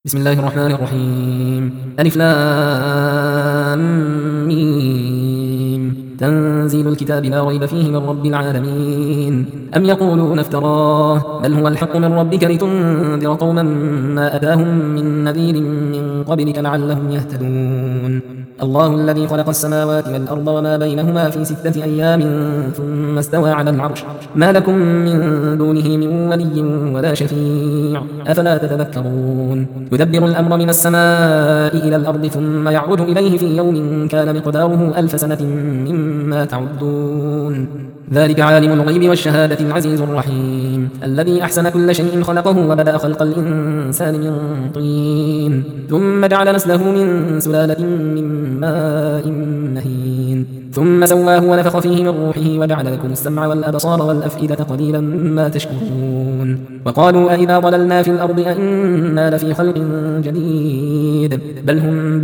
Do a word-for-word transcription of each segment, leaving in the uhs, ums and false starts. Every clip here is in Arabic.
بسم الله الرحمن الرحيم ألف لام ميم تنزيل الكتاب لا ريب فيه من رب العالمين أم يقولون افتراه بل هو الحق من ربك لتنذر قوما ما أتاهم من نذير من قبلك لعلهم يهتدون الله الذي خلق السماوات والأرض وما بينهما في ستة أيام ثم استوى على العرش ما لكم من دونه من ولي ولا شفيع أفلا تتذكرون يدبر الأمر من السماء إلى الأرض ثم يعرج إليه في يوم كان مقداره ألف سنة مما تعدون ذلك عالم الغيب والشهادة العزيز الرحيم الذي أحسن كل شيء خلقه وبدأ خلق الإنسان من طين ثم جعل نسله من سلالة من ماء مهين ثم سواه ونفخ فيه من روحه وجعل لكم السمع والأبصار والأفئدة قليلا ما تشكرون وقالوا أئذا ضللنا في الأرض أئنا لفي خلق جديد بل هم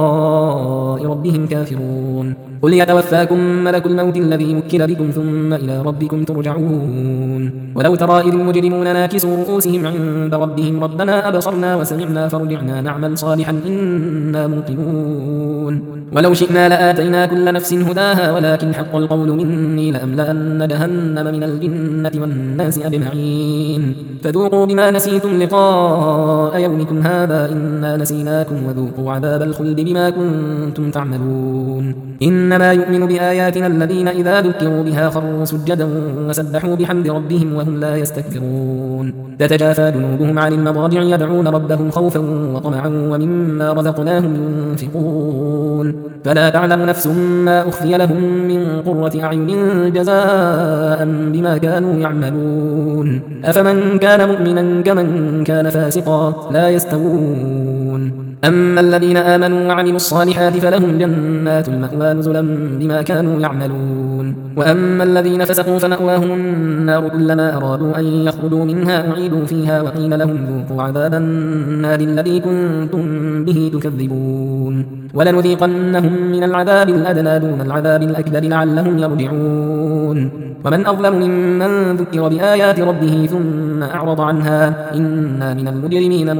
بلقاء ربهم كافرون قل يتوفاكم ملك الموت الذي وكل بكم ثم إلى ربكم ترجعون ولو ترى إذ المجرمون ناكسوا رؤوسهم عند ربهم ربنا أبصرنا وسمعنا فارجعنا نعمل صالحا إنا موقنون ولو شئنا لآتينا كل نفس هداها ولكن حق القول مني لأملأن جهنم من الجنة والناس أجمعين فذوقوا بما نسيتم لقاء يومكم هذا إنا نسيناكم وذوقوا عذاب الخلد بما كنتم تعملون إنما يؤمن بآياتنا الذين إذا ذكروا بها خروا سجدا وسبحوا بحمد ربهم وهم لا يستكبرون تتجافى جنوبهم عن المضاجع يدعون ربهم خوفا وطمعا ومما رزقناهم ينفقون فلا تعلم نفس ما أخفي لهم من قرة أعين جزاء بما كانوا يعملون أفمن كان مؤمنا كمن كان فاسقا لا يستوون أما الذين آمنوا وعملوا الصالحات فلهم جنات المأوى نزلا بما كانوا يعملون وأما الذين فسقوا فمأواهم النار كلما أرادوا أن يخرجوا منها أعيدوا فيها وقيل لهم ذوقوا عذاب النار الذي كنتم به تكذبون ولنذيقنهم من العذاب الأدنى دون العذاب الأكبر لعلهم يرجعون ومن أظلم ممن ذكر بآيات ربه ثم أعرض عنها إنا من المجرمين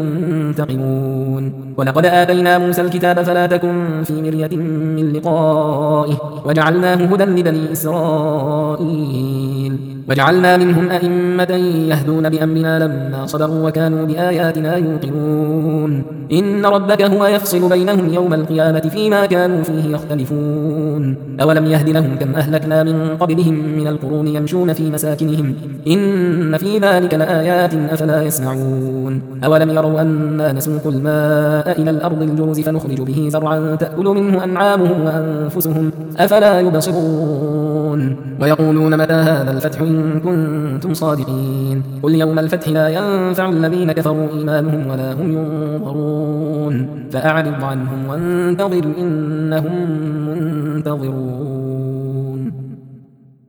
منتقمون ولقد آتينا موسى الكتاب فلا تكن في مرية من لقائه وجعلناه هدى لبني إسرائيل وجعلنا منهم أئمة يهدون بأمرنا لما صبروا وكانوا بآياتنا يوقنون إن ربك هو يفصل بينهم يوم القيامة فيما كانوا فيه يختلفون أولم يهد لهم كم أهلكنا من قبلهم من القرون يمشون في مساكنهم إن في ذلك لآيات أفلا يسمعون أولم يروا أنا نسوق الماء إلى الأرض الجرز فنخرج به زرعا تأكل منه أنعامهم وأنفسهم أفلا يبصرون ويقولون متى هذا الفتح إن كنتم صادقين قل يوم الفتح لا ينفع الذين كفروا إيمانهم ولا هم ينظرون فأعرض عنهم وانتظر إنهم منتظرون.